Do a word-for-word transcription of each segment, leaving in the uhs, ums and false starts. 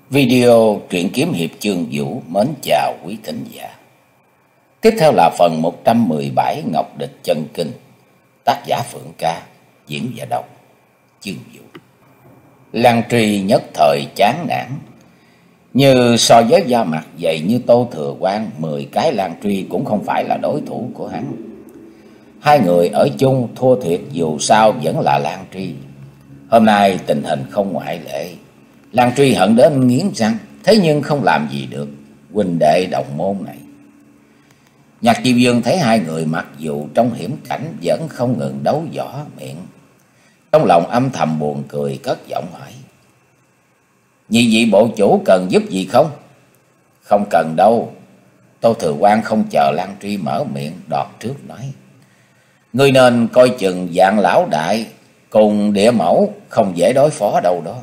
Video truyện kiếm hiệp Chương Vũ mến chào quý thính giả. Tiếp theo là phần một trăm mười bảy Ngọc Địch Chân Kinh, tác giả Phượng Ca, diễn và đọc Chương Vũ. Lan Tri nhất thời chán nản, như so với da mặt dày như Tô Thừa Quang, mười cái Lan Tri cũng không phải là đối thủ của hắn. Hai người ở chung thua thiệt dù sao vẫn là Lan Tri. Hôm nay tình hình không ngoại lệ. Lan Tri hận đến nghiến răng, thế nhưng không làm gì được huynh đệ đồng môn này. Nhạc Chi Dương thấy hai người mặc dù trong hiểm cảnh vẫn không ngừng đấu võ miệng, trong lòng âm thầm buồn cười, cất giọng hỏi: nhị vị bộ chủ cần giúp gì không? Không cần đâu. Tô Thừa Quang không chờ Lan Tri mở miệng, đọt trước nói: ngươi nên coi chừng Vạn lão đại cùng Địa Mẫu không dễ đối phó đâu đó.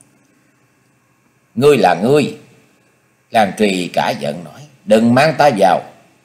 Ngươi là ngươi. Lan Tri cả giận nói: đừng mang ta vào.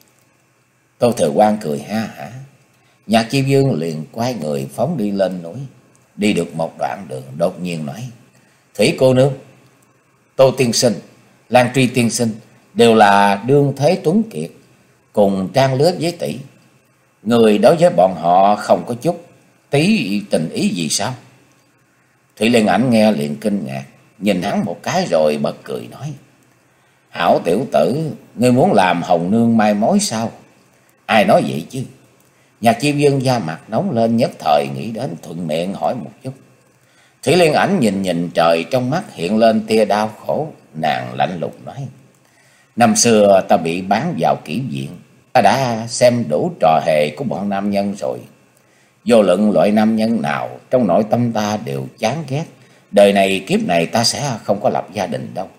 Tô Thừa Quang cười ha hả. Nhạc Chi Dương liền quay người phóng đi lên núi. Đi được một đoạn đường đột nhiên nói: Thủy cô nương, Tô tiên sinh, Lan Tri tiên sinh đều là đương thế tuấn kiệt, cùng trang lứa với tỷ. Người đối với bọn họ không có chút tí tình ý gì sao? Thủy Liên Ảnh nghe liền kinh ngạc, nhìn hắn một cái rồi bật cười nói: hảo tiểu tử, ngươi muốn làm hồng nương mai mối sao? Ai nói vậy chứ? Nhạc Chi Dương da mặt nóng lên, nhất thời nghĩ đến thuận miệng hỏi một chút. Thủy Liên Ảnh nhìn nhìn trời, trong mắt hiện lên tia đau khổ. Nàng lạnh lùng nói: năm xưa ta bị bán vào kỹ viện, ta đã xem đủ trò hề của bọn nam nhân rồi. Vô luận loại nam nhân nào, trong nội tâm ta đều chán ghét. Đời này kiếp này ta sẽ không có lập gia đình đâu.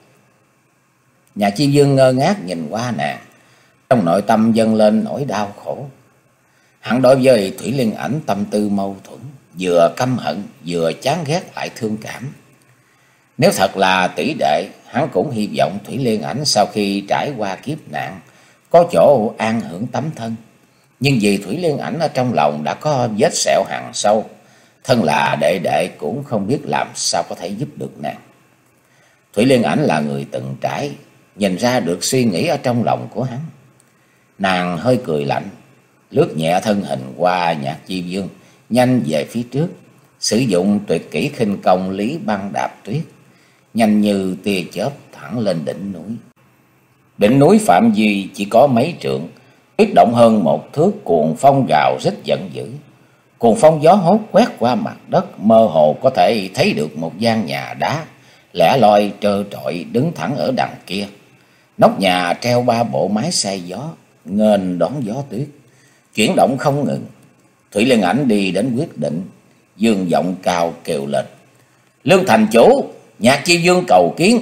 Nhà Chi Dương ngơ ngác nhìn qua nàng, trong nội tâm dâng lên nỗi đau khổ. Hắn đối với Thủy Liên Ảnh tâm tư mâu thuẫn, vừa căm hận vừa chán ghét lại thương cảm. Nếu thật là tỷ đệ, hắn cũng hy vọng Thủy Liên Ảnh sau khi trải qua kiếp nạn có chỗ an hưởng tấm thân. Nhưng vì Thủy Liên Ảnh ở trong lòng đã có vết sẹo hằn sâu, thân là đệ đệ cũng không biết làm sao có thể giúp được nàng. Thủy Liên Ảnh là người từng trải, nhìn ra được suy nghĩ ở trong lòng của hắn. Nàng hơi cười lạnh, lướt nhẹ thân hình qua Nhạc Chi Dương, nhanh về phía trước, sử dụng tuyệt kỹ khinh công Lý Băng Đạp Tuyết, nhanh như tia chớp thẳng lên đỉnh núi. Đỉnh núi phạm vi chỉ có mấy trượng, tuyết động hơn một thước, cuồng phong gào rít giận dữ. Cuồng phong gió hốt quét qua mặt đất, mơ hồ có thể thấy được một gian nhà đá lẻ loi trơ trọi đứng thẳng ở đằng kia. Nóc nhà treo ba bộ mái xay gió, nghênh đón gió tuyết, chuyển động không ngừng. Thủy Liên Ảnh đi đến quyết định, dương giọng cao kêu lên: Lương thành chủ, Nhạc Chi Dương cầu kiến.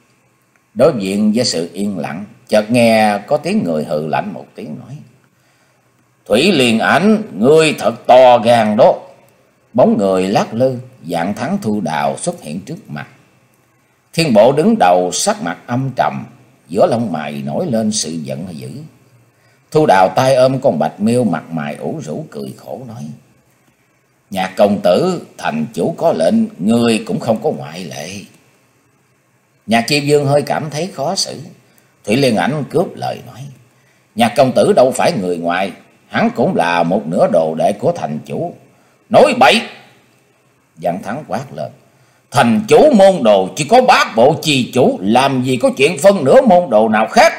Đối diện với sự yên lặng, chợt nghe có tiếng người hừ lạnh một tiếng nói: Thủy Liên Ảnh, ngươi thật to gan đó. Bóng người lắc lư, dạng Thắng Thu Đào xuất hiện trước mặt. Thiên Bộ đứng đầu, sắc mặt âm trầm, giữa lông mày nổi lên sự giận dữ. Thu Đào tay ôm con bạch miêu, mặt mày ủ rũ cười khổ nói: Nhạc công tử, thành chủ có lệnh, ngươi cũng không có ngoại lệ. Nhạc Chi Dương hơi cảm thấy khó xử. Thủy Liên Ảnh cướp lời nói: Nhạc công tử đâu phải người ngoài, hắn cũng là một nửa đồ đệ của thành chủ. Nói bậy! Dạng Thắng quát lên: Thành chủ môn đồ chỉ có bát bộ trì chủ, làm gì có chuyện phân nửa môn đồ nào khác.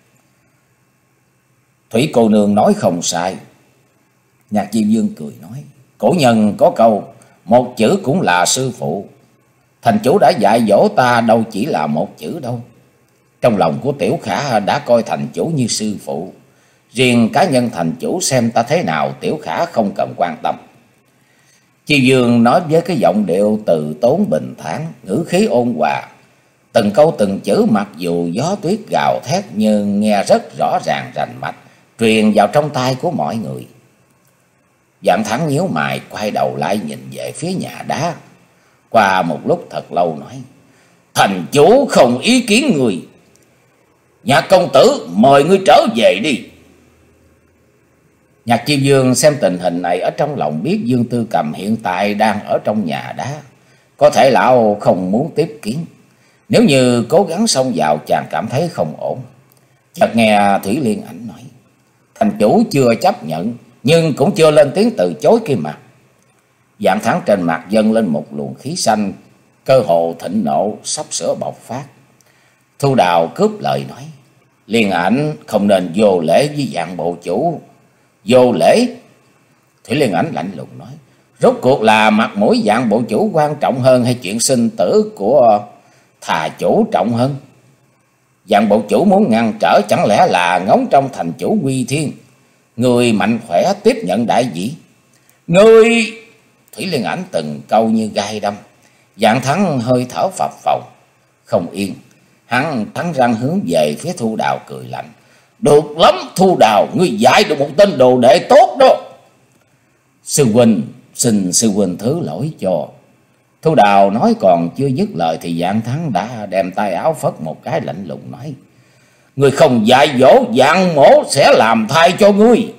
Thủy cô nương nói không sai. Nhạc Chi Dương cười nói: cổ nhân có câu, một chữ cũng là sư phụ. Thành chủ đã dạy dỗ ta đâu chỉ là một chữ đâu. Trong lòng của Tiểu Khả đã coi thành chủ như sư phụ. Riêng cá nhân thành chủ xem ta thế nào, Tiểu Khả không cần quan tâm. Chi Dương nói với cái giọng điệu từ tốn bình thản, ngữ khí ôn hòa. Từng câu từng chữ mặc dù gió tuyết gào thét nhưng nghe rất rõ ràng rành mạch, truyền vào trong tai của mọi người. Dạng Thắng nhíu mày, quay đầu lại nhìn về phía nhà đá. Qua một lúc thật lâu nói: Thành chủ không ý kiến người. Nhạc công tử, mời ngươi trở về đi. Nhạc Chi Dương xem tình hình này ở trong lòng biết Dương Tư Cầm hiện tại đang ở trong nhà đá, có thể lão không muốn tiếp kiến. Nếu như cố gắng xông vào, chàng cảm thấy không ổn. Chợt nghe Thủy Liên Ảnh nói: thành chủ chưa chấp nhận, nhưng cũng chưa lên tiếng từ chối kia mà. Dạng Thắng trên mặt dâng lên một luồng khí xanh, cơ hồ thịnh nộ sắp sửa bộc phát. Thu Đào cướp lời nói: Liên Ảnh không nên vô lễ với Dạng bộ chủ. Vô lễ? Thủy Liên Ảnh lạnh lùng nói: rốt cuộc là mặt mũi Dạng bộ chủ quan trọng hơn, hay chuyện sinh tử của thà chủ trọng hơn? Dạng bộ chủ muốn ngăn trở, chẳng lẽ là ngóng trong thành chủ Quy Thiên, người mạnh khỏe tiếp nhận đại vị? Ngươi! Thủy Liên Ảnh từng câu như gai đâm. Dạng Thắng hơi thở phập phồng không yên. Hắn cắn răng hướng về phía Thu Đào cười lạnh: được lắm Thu Đào, ngươi dạy được một tên đồ đệ tốt đó. Sư huynh, xin sư huynh thứ lỗi cho. Thu Đào nói còn chưa dứt lời thì Dạng Thắng đã đem tay áo phất một cái, lạnh lùng nói: ngươi không dạy dỗ, Dạng mổ sẽ làm thay cho ngươi.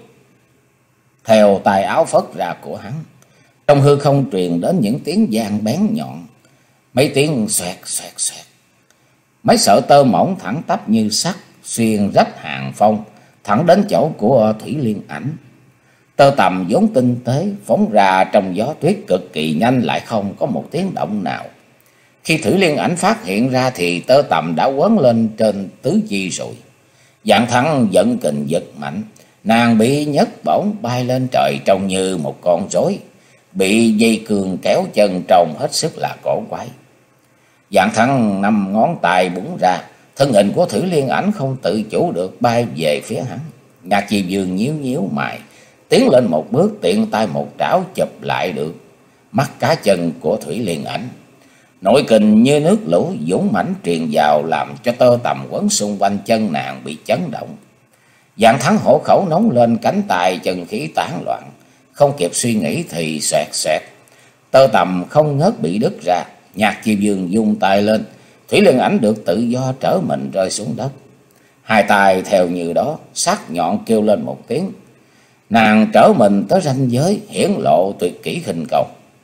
Theo tay áo phất ra của hắn, trong hư không truyền đến những tiếng vang bén nhọn, mấy tiếng xoẹt xoẹt xoẹt. Mấy sợi tơ mỏng thẳng tắp như sắt xuyên rách hàng phong thẳng đến chỗ của Thủy Liên Ảnh. Tơ tằm vốn tinh tế phóng ra trong gió tuyết cực kỳ nhanh, lại không có một tiếng động nào. Khi Thủy Liên Ảnh phát hiện ra thì tơ tằm đã quấn lên trên tứ chi rồi. Dạng Thắng giận kình giật mạnh, nàng bị nhấc bổng bay lên trời trông như một con rối bị dây cương kéo chân, trông hết sức là cổ quái. Dạng Thắng năm ngón tay búng ra, thân hình của Thủy Liên Ảnh không tự chủ được bay về phía hắn. Nhạc Chi Vương nhíu nhíu mày, tiến lên một bước, tiện tay một trảo chụp lại được mắt cá chân của Thủy Liên Ảnh. Nội kình như nước lũ dũng mãnh truyền vào, làm cho tơ tằm quấn xung quanh chân nàng bị chấn động. Dạng Thắng hổ khẩu nóng lên, cánh tay chân khí tán loạn, không kịp suy nghĩ thì xoẹt xoẹt, tơ tằm không ngớt bị đứt ra. Nhạc Chi Vương vung tay lên, Thủy Liên Ảnh được tự do trở mình rơi xuống đất. Hai tay theo như đó, sắc nhọn kêu lên một tiếng. Nàng trở mình tới ranh giới, hiển lộ tuyệt kỹ khinh công.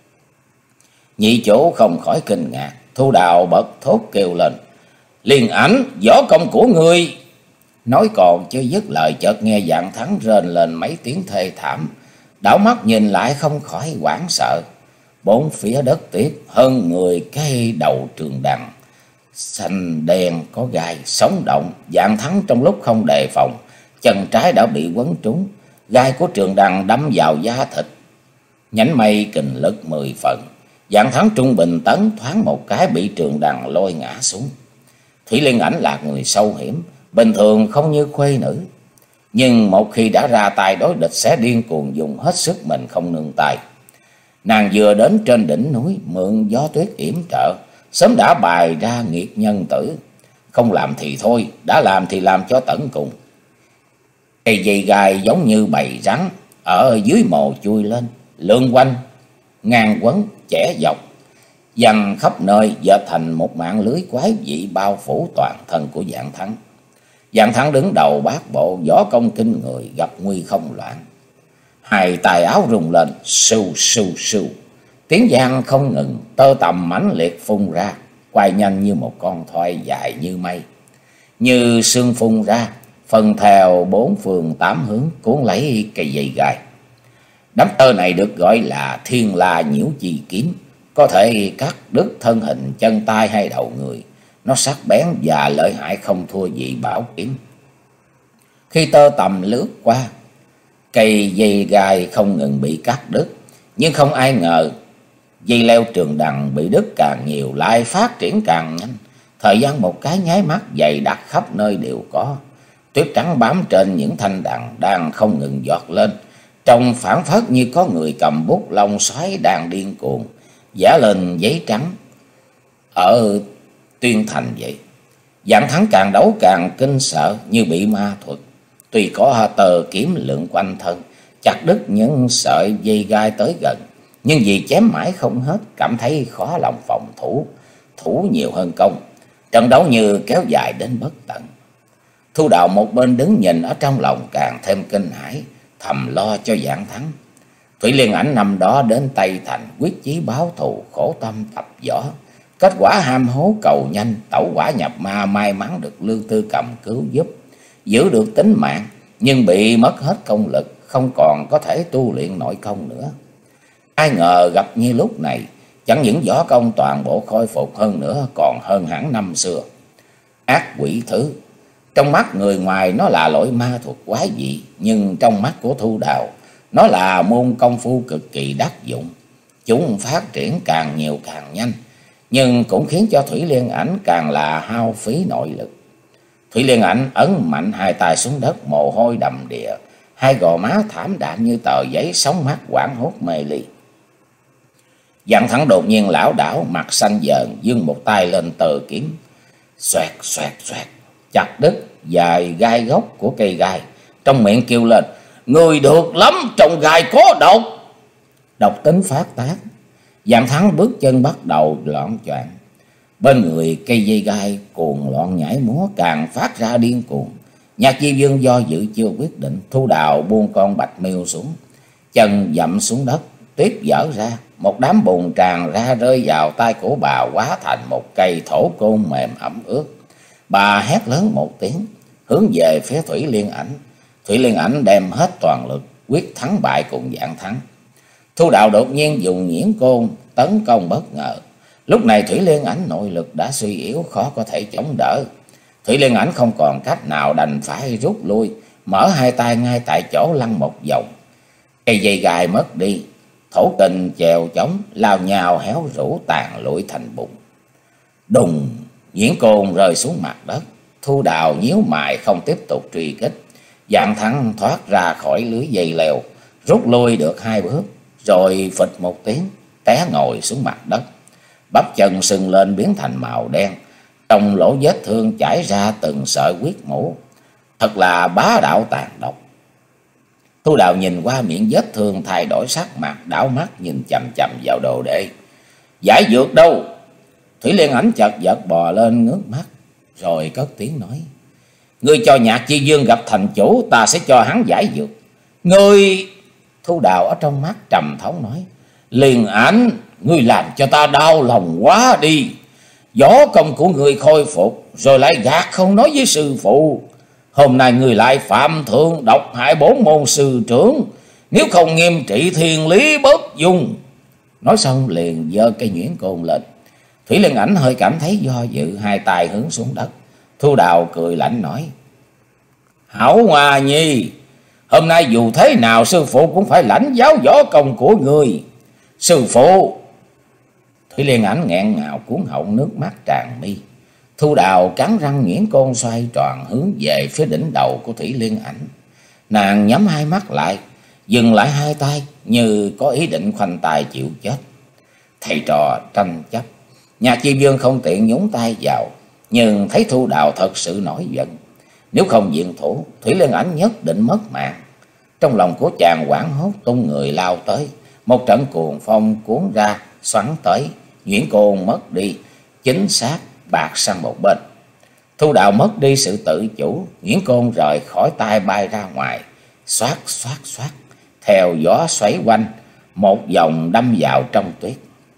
Nhị chủ không khỏi kinh ngạc. Thu Đào bật thốt kêu lên: Liên Ảnh, võ công của ngươi! Nói còn chưa dứt lời, chợt nghe Dạng Thắng rên lên mấy tiếng thê thảm. Đảo mắt nhìn lại không khỏi hoảng sợ. Bốn phía đất tuyết hơn mười cái đầu trường đằng xanh đen có gai sống động. Dạng Thắng trong lúc không đề phòng, chân trái đã bị quấn trúng, gai của trường đằng đâm vào da thịt. Nhánh mây kình lực mười phần, Dạng Thắng trung bình tấn thoáng một cái bị trường đằng lôi ngã xuống. Thủy Liên Ảnh là người sâu hiểm, bình thường không như khuê nữ, nhưng một khi đã ra tay đối địch sẽ điên cuồng dùng hết sức mình không nương tay. Nàng vừa đến trên đỉnh núi, mượn gió tuyết yểm trợ, sớm đã bày ra nghiệt nhân tử. Không làm thì thôi, đã làm thì làm cho tận cùng. Cây dây gai giống như bầy rắn ở dưới mồ chui lên, lượn quanh, ngang quấn, chẻ dọc, dằn khắp nơi, dệt thành một mạng lưới quái dị bao phủ toàn thân của Dạng Thắng. Dạng Thắng đứng đầu bát bộ, võ công kinh người, gặp nguy không loạn. Hai tài áo rung lên, sưu sưu sưu, tiếng vang không ngừng, tơ tằm mãnh liệt phun ra, quay nhanh như một con thoi dài như mây, như sương phun ra, phân theo bốn phương tám hướng cuốn lấy cây dây gai. Đám tơ này được gọi là Thiên La Nhiễu Chi kiếm, có thể cắt đứt thân hình, chân tay hay đầu người. Nó sắc bén và lợi hại không thua gì bảo kiếm. Khi tơ tằm lướt qua, cây dây gai không ngừng bị cắt đứt, nhưng không ai ngờ dây leo trường đằng bị đứt càng nhiều, lại phát triển càng nhanh. Thời gian một cái nháy mắt, dày đặc khắp nơi đều có. Tuyết trắng bám trên những thanh đằng đang không ngừng giọt lên, trông phảng phất như có người cầm bút lông xoáy đang điên cuồng vẽ lên giấy trắng ở tuyên thành vậy. Dạng Thắng càng đấu càng kinh sợ như bị ma thuật. Tuy có tờ kiếm lượn quanh thân, chặt đứt những sợi dây gai tới gần, nhưng vì chém mãi không hết, cảm thấy khó lòng phòng thủ, thủ nhiều hơn công. Trận đấu như kéo dài đến bất tận. Thu Đào một bên đứng nhìn, ở trong lòng càng thêm kinh hãi, thầm lo cho Dạng Thắng. Thủy Liên Ảnh năm đó đến Tây Thành quyết chí báo thù, khổ tâm tập võ, Kết quả ham hố cầu nhanh, tẩu hỏa nhập ma, may mắn được Lương Tư Cầm cứu giúp, giữ được tính mạng, nhưng bị mất hết công lực, không còn có thể tu luyện nội công nữa. Ai ngờ gặp như lúc này, chẳng những võ công toàn bộ khôi phục, hơn nữa còn hơn hẳn năm xưa. Ác quỷ thứ, trong mắt người ngoài nó là loại ma thuật quái dị, nhưng trong mắt của Thu Đào, nó là môn công phu cực kỳ đắc dụng. Chúng phát triển càng nhiều càng nhanh, nhưng cũng khiến cho Thủy Liên Ảnh càng là hao phí nội lực. Thủy Liên Ảnh ấn mạnh hai tay xuống đất, mồ hôi đầm đìa, hai gò má thảm đạm như tờ giấy, sóng mắt hoảng hốt mê ly. Dặn Thắng đột nhiên lảo đảo, mặt xanh dờn, giương một tay lên tờ kiếm, xoẹt xoẹt xoẹt, chặt đứt vài gai gốc của cây gai, trong miệng kêu lên: "Người được lắm, trong gai có độc." Độc tính phát tác, Dặn Thắng bước chân bắt đầu loạn choạng. Bên người cây dây gai cuồng loạn nhảy múa, càng phát ra điên cuồng. Nhạc Chi Vương do dự chưa quyết định, Thu Đào buông con bạch miêu xuống, chân dậm xuống đất, tuyết vỡ ra, một đám bùn tràn ra rơi vào tay của bà, hóa thành một cây thổ côn mềm ẩm ướt. Bà hét lớn một tiếng, hướng về phía Thủy Liên Ảnh. Thủy Liên Ảnh đem hết toàn lực, quyết thắng bại cùng Dặn Thắng. Thu Đào đột nhiên dùng nhuyễn côn tấn công bất ngờ. Lúc này Thủy Liên Ảnh nội lực đã suy yếu, khó có thể chống đỡ. Thủy Liên Ảnh không còn cách nào, đành phải rút lui, mở hai tay ngay tại chỗ lăn một vòng. Cây dây gai mất đi, thổ kình chèo chống lao nhào héo rũ, tàn lụi thành bùn. Đùng, nhuyễn côn rơi xuống mặt đất. Thu Đào nhíu mày không tiếp tục truy kích. Dặn Thắng thoát ra khỏi lưới dây leo, rút lui được hai bước, rồi phịch một tiếng té ngồi xuống mặt đất. Bắp chân sưng lên biến thành màu đen, trong lỗ vết thương chảy ra từng sợi huyết mũ, thật là bá đạo tàn độc. Thu Đào nhìn qua miệng vết thương, thay đổi sắc mặt, đảo mắt nhìn chằm chằm vào đồ đệ. "Giải dược đâu?" Thủy Liên Ảnh chật vật bò lên, ngước mắt rồi cất tiếng nói: "Ngươi cho Nhạc Chi Vương gặp thành chủ, ta sẽ cho hắn giải dược." "Ngươi..." Thu Đào ở trong mắt trầm thống nói: "Liên Ảnh, ngươi làm cho ta đau lòng quá đi. Võ công của ngươi khôi phục, rồi lại gạt không nói với sư phụ. Hôm nay ngươi lại phạm thượng độc hại bốn môn sư trưởng, nếu không nghiêm trị thiên lý bất dung." Nói xong liền giơ cây nhuyễn côn lên. Thủy Liên Ảnh hơi cảm thấy do dự, hai tay hướng xuống đất. Thu Đào cười lạnh nói: "Hảo Hoa Nhi, hôm nay dù thế nào sư phụ cũng phải lãnh giáo võ công của ngươi." "Sư phụ..." Thủy Liên Ảnh nghẹn ngào cuốn họng, nước mắt tràn mi. Thu Đào cắn răng, nhuyễn côn xoay tròn hướng về phía đỉnh đầu của Thủy Liên Ảnh. Nàng nhắm hai mắt lại, dừng lại hai tay như có ý định khoanh tay chịu chết. Thầy trò tranh chấp, Nhạc Chi Vương không tiện nhúng tay vào, nhưng thấy Thu Đào thật sự nổi giận. Nếu không diện thủ, Thủy Liên Ảnh nhất định mất mạng. Trong lòng của chàng hoảng hốt, tung người lao tới. Một trận cuồng phong cuốn ra, xoắn tới, nhuyễn côn mất đi, chính xác bạc sang một bên. Thu Đào mất đi sự tự chủ, nhuyễn côn rời khỏi tay bay ra ngoài, xoát xoát xoát, theo gió xoáy quanh, một vòng đâm vào trong tuyết.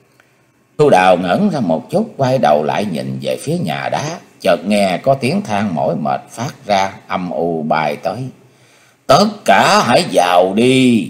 Thu Đào ngẩn ra một chút, quay đầu lại nhìn về phía nhà đá, chợt nghe có tiếng than mỏi mệt phát ra, âm u bay tới: "Tất cả hãy vào đi."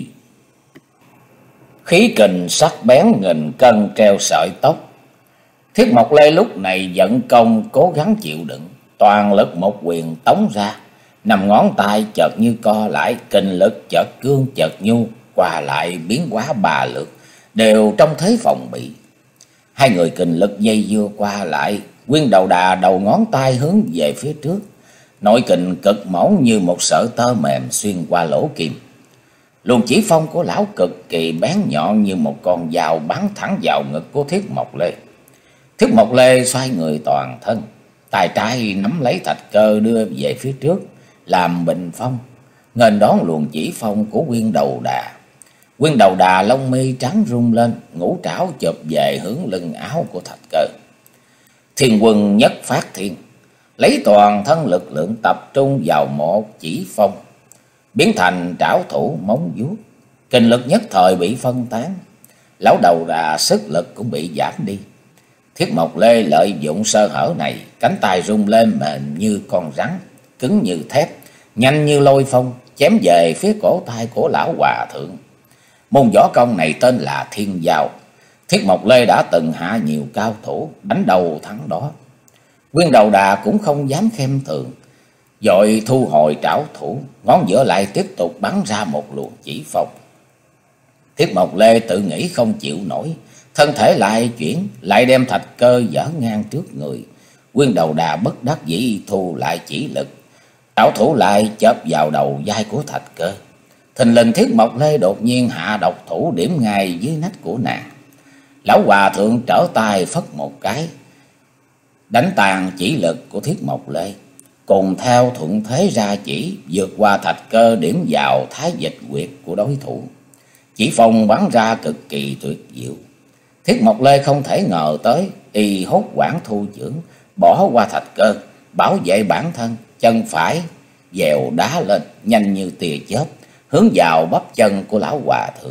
Khí kình sắc bén nghìn cân treo sợi tóc. Thiết Mộc Lê lúc này vận công cố gắng chịu đựng, toàn lực một quyền tống ra, nằm ngón tay chợt như co lại, kình lực chợt cương chợt nhu, qua lại biến hóa ba lượt, đều trong thế phòng bị. Hai người kình lực dây dưa qua lại, Nguyên Đầu Đà đầu ngón tay hướng về phía trước, nội kình cực mỏng như một sợi tơ mềm xuyên qua lỗ kim. Luồng chỉ phong của lão cực kỳ bén nhọn như một con dao bắn thẳng vào ngực của Thiết Mộc Lê. Thiết Mộc Lê xoay người toàn thân, tay trái nắm lấy thạch cơ đưa về phía trước làm bình phong, nghênh đón luồng chỉ phong của Nguyên Đầu Đà. Nguyên Đầu Đà lông mi trắng rung lên, ngũ trảo chụp về hướng lưng áo của thạch cơ. Thiên Quân nhất phát thiên, lấy toàn thân lực lượng tập trung vào một chỉ phong, biến thành trảo thủ móng vuốt, kinh lực nhất thời bị phân tán. Lão Đầu Đà sức lực cũng bị giảm đi. Thiết Mộc Lê lợi dụng sơ hở này, cánh tay rung lên mềm như con rắn, cứng như thép, nhanh như lôi phong, chém về phía cổ tay của lão hòa thượng. Môn võ công này tên là Thiên Giao. Thiết Mộc Lê đã từng hạ nhiều cao thủ, đánh đầu thắng đó. Nguyên Đầu Đà cũng không dám xem thường, vội thu hồi trảo thủ, ngón giữa lại tiếp tục bắn ra một luồng chỉ phong. Thiết Mộc Lê tự nghĩ không chịu nổi, thân thể lại chuyển, lại đem Thạch Cơ dở ngang trước người. Nguyên Đầu Đà bất đắc dĩ thu lại chỉ lực, trảo thủ lại chớp vào đầu vai của Thạch Cơ. Thình lình Thiết Mộc Lê đột nhiên hạ độc thủ điểm ngay dưới nách của nàng. Lão hòa thượng trở tay phất một cái, đánh tàn chỉ lực của Thiết Mộc Lê, cùng theo thuận thế ra chỉ vượt qua Thạch Cơ điểm vào thái dịch quyệt của đối thủ. Chỉ phong bắn ra cực kỳ tuyệt diệu. Thiết Mộc Lê không thể ngờ tới, y hốt quảng thu chưởng, bỏ qua Thạch Cơ, bảo vệ bản thân, chân phải dèo đá lên nhanh như tia chớp, hướng vào bắp chân của lão hòa thượng.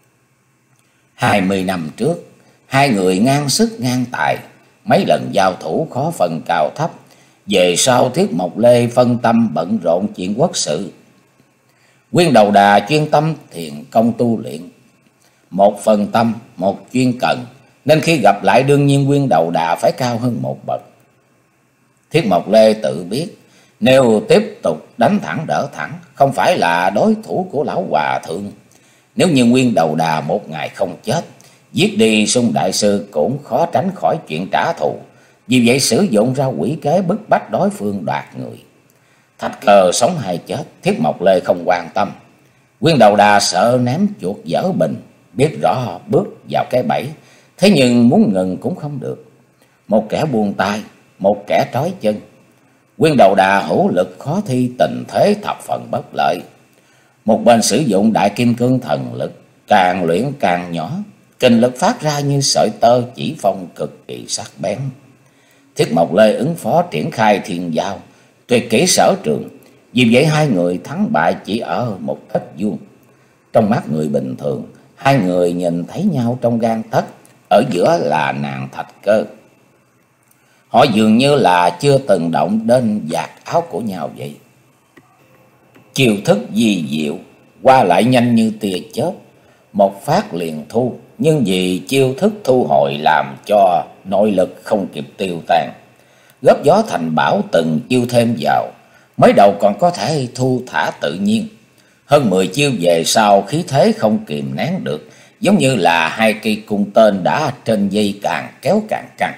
Hai mươi năm trước, hai người ngang sức ngang tài, mấy lần giao thủ khó phân cao thấp. Về sau Thiết Mộc Lê phân tâm bận rộn chuyện quốc sự, Nguyên Đầu Đà chuyên tâm thiền công tu luyện. Một phần tâm, một chuyên cần, nên khi gặp lại đương nhiên Nguyên Đầu Đà phải cao hơn một bậc. Thiết Mộc Lê tự biết, nếu tiếp tục đánh thẳng đỡ thẳng, không phải là đối thủ của lão hòa thượng. Nếu như Nguyên Đầu Đà một ngày không chết, giết đi Sung đại sư cũng khó tránh khỏi chuyện trả thù. Vì vậy sử dụng ra quỷ kế bức bách đối phương đoạt người. Thạch Cơ sống hay chết, Thiết Mộc Lê không quan tâm. Nguyên Đầu Đà sợ ném chuột dở bình, biết rõ bước vào cái bẫy, thế nhưng muốn ngừng cũng không được. Một kẻ buông tay, một kẻ trói chân. Nguyên Đầu Đà hữu lực khó thi, tình thế thập phần bất lợi. Một bên sử dụng đại kim cương thần lực, càng luyện càng nhỏ, kinh lực phát ra như sợi tơ chỉ phong cực kỳ sắc bén. Thiết Mộc Lê ứng phó triển khai Thiên Giao, tuyệt kỹ sở trường. Vì vậy hai người thắng bại chỉ ở một tấc vuông. Trong mắt người bình thường, hai người nhìn thấy nhau trong gang tấc, ở giữa là nàng Thạch Cơ. Họ dường như là chưa từng động đến vạt áo của nhau vậy. Chiêu thức di diệu, qua lại nhanh như tia chớp, một phát liền thu. Nhưng vì chiêu thức thu hồi làm cho nội lực không kịp tiêu tan, góp gió thành bão từng chiêu thêm vào, mới đầu còn có thể thu thả tự nhiên. Hơn mười chiêu về sau, khí thế không kìm nén được, giống như là hai cây cung tên đã trên dây càng kéo càng căng.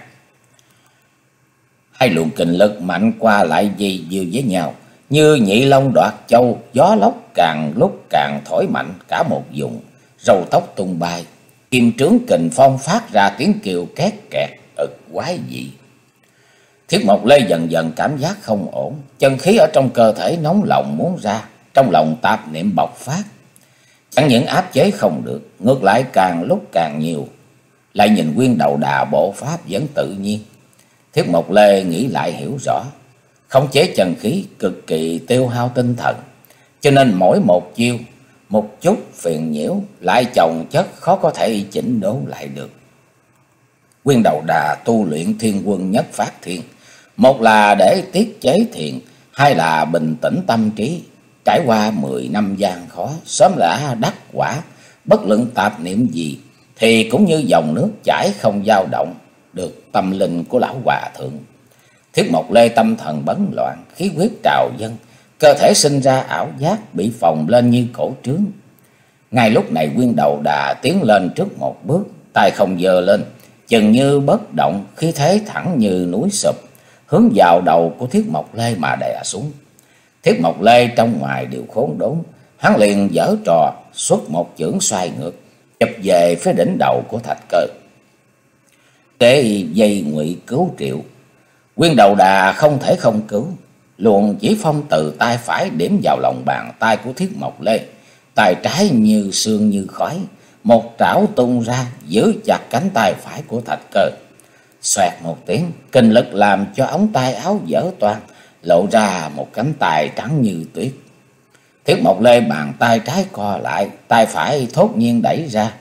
Hai luồng kình lực mạnh qua lại dây dưa với nhau, như nhị long đoạt châu, gió lốc càng lúc càng thổi mạnh cả một vùng, râu tóc tung bay. Kim trướng kình phong phát ra tiếng kêu két kẹt ực quái dị. Thiết Mộc Lê dần dần cảm giác không ổn, chân khí ở trong cơ thể nóng lòng muốn ra, trong lòng tạp niệm bộc phát. Chẳng những áp chế không được, ngược lại càng lúc càng nhiều. Lại nhìn Nguyên Đầu Đà bộ pháp vẫn tự nhiên. Thiết Mộc Lê nghĩ lại hiểu rõ, khống chế chân khí cực kỳ tiêu hao tinh thần, cho nên mỗi một chiêu một chút phiền nhiễu lại chồng chất, khó có thể chỉnh đốn lại được. Nguyên Đầu Đà tu luyện Thiên Quân Nhất Phát Thiên, một là để tiết chế thiền, hai là bình tĩnh tâm trí. Trải qua mười năm gian khó, sớm đã đắc quả. Bất luận tạp niệm gì thì cũng như dòng nước chảy không dao động được tâm linh của lão hòa thượng. Thiết Mộc Lê tâm thần bấn loạn, khí huyết trào dâng, cơ thể sinh ra ảo giác, bị phồng lên như cổ trướng. Ngay lúc này Nguyên Đầu Đà tiến lên trước một bước, tay không giơ lên, chừng như bất động, khí thế thẳng như núi sụp, hướng vào đầu của Thiết Mộc Lê mà đè xuống. Thiết Mộc Lê trong ngoài đều khốn đốn, hắn liền giở trò xuất một chưởng xoay ngược, chụp về phía đỉnh đầu của Thạch Cơ. Kế dây ngụy cứu triệu, Nguyên Đầu Đà không thể không cứu. Luồng chỉ phong từ tay phải điểm vào lòng bàn tay của Thiết Mộc Lê, tay trái như sương như khói, một trảo tung ra giữ chặt cánh tay phải của Thạch Cơ. Xoẹt một tiếng, kinh lực làm cho ống tay áo vỡ toang, lộ ra một cánh tay trắng như tuyết. Thiết Mộc Lê bàn tay trái co lại, tay phải thốt nhiên đẩy ra,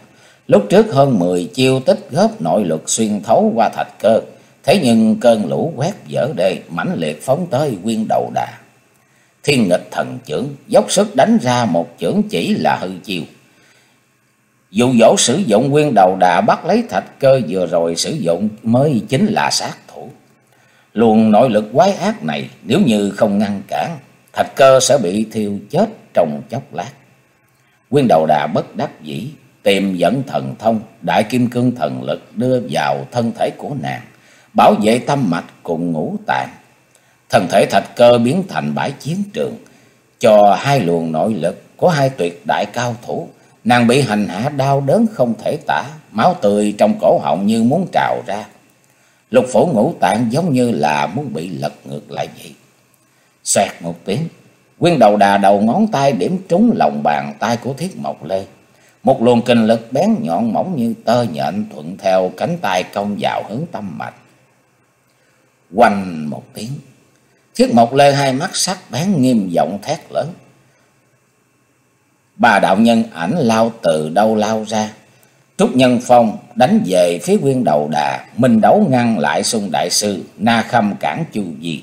Lúc trước hơn mười chiêu tích góp nội lực xuyên thấu qua Thạch Cơ, thế nhưng cơn lũ quét vỡ đê mãnh liệt phóng tới Quyên Đầu Đà. Thiên Nghịch Thần Chưởng dốc sức đánh ra một chưởng chỉ là hư chiêu. Dụ dỗ sử dụng Quyên Đầu Đà bắt lấy Thạch Cơ vừa rồi sử dụng mới chính là sát thủ. Luồng nội lực quái ác này nếu như không ngăn cản, Thạch Cơ sẽ bị thiêu chết trong chốc lát. Quyên Đầu Đà bất đắc dĩ tìm dẫn thần thông, đại kim cương thần lực đưa vào thân thể của nàng, bảo vệ tâm mạch cùng ngũ tạng. Thân thể Thạch Cơ biến thành bãi chiến trường, cho hai luồng nội lực của hai tuyệt đại cao thủ. Nàng bị hành hạ đau đớn không thể tả, máu tươi trong cổ họng như muốn trào ra. Lục phủ ngũ tạng giống như là muốn bị lật ngược lại vậy. Xoẹt một tiếng, Quyên Đầu Đà đầu ngón tay điểm trúng lòng bàn tay của Thiết Mộc Lê. Một luồng kinh lực bén nhọn mỏng như tơ nhện thuận theo cánh tay công vào hướng tâm mạch. Oanh một tiếng, Thiết Mộc Lê hai mắt sắc bén nghiêm giọng thét lớn. Ba đạo nhân ảnh lao từ đâu lao ra. Trúc Nhân Phong đánh về phía Quyên Đầu Đà, Minh Đấu ngăn lại Xung Đại Sư, Na Khâm cản Chu Di.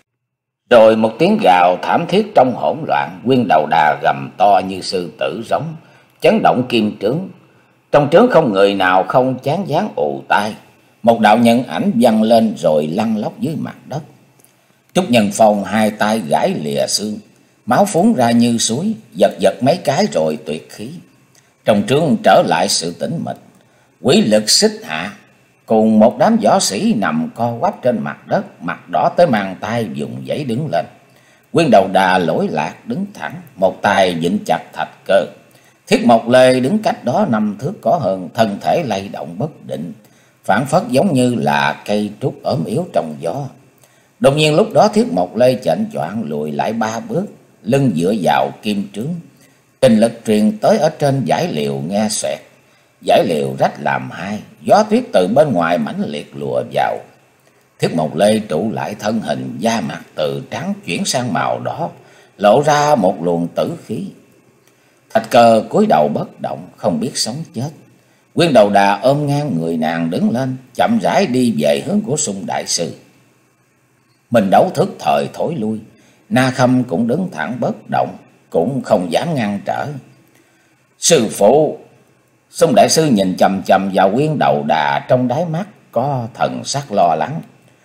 Rồi một tiếng gào thảm thiết trong hỗn loạn, Quyên Đầu Đà gầm to như sư tử giống, chấn động kim trướng. Trong trướng không người nào không chán dán ù tai. Một đạo nhân ảnh văng lên rồi lăn lóc dưới mặt đất. Trúc Nhân Phong hai tay gãi lìa xương, máu phún ra như suối, giật giật mấy cái rồi tuyệt khí. Trong trướng trở lại sự tĩnh mịch. Quỷ lực xích hạ cùng một đám võ sĩ nằm co quắp trên mặt đất, mặt đỏ tới mang tay dùng giấy đứng lên. Quyên Đầu Đà lỗi lạc đứng thẳng, một tay vịn chặt Thạch Cơ. Thiết Mộc Lê đứng cách đó năm thước có hơn, thân thể lay động bất định, phảng phất giống như là cây trúc ốm yếu trong gió. Đột nhiên lúc đó Thiết Mộc Lê chệnh choạng lùi lại ba bước, lưng dựa vào kim trướng. Kinh lực truyền tới ở trên dải liều nghe xoẹt, dải liều rách làm hai, gió tuyết từ bên ngoài mãnh liệt lùa vào. Thiết Mộc Lê trụ lại thân hình, da mặt từ trắng chuyển sang màu đỏ, lộ ra một luồng tử khí. Thạch Cơ cúi đầu bất động, không biết sống chết. Quyên Đầu Đà ôm ngang người nàng đứng lên, chậm rãi đi về hướng của Xung Đại Sư. Mình Đấu thức thời thối lui, Na Khâm cũng đứng thẳng bất động, cũng không dám ngăn trở. Sư phụ! Xung Đại Sư nhìn chầm chầm vào Quyên Đầu Đà, trong đáy mắt có thần sắc lo lắng.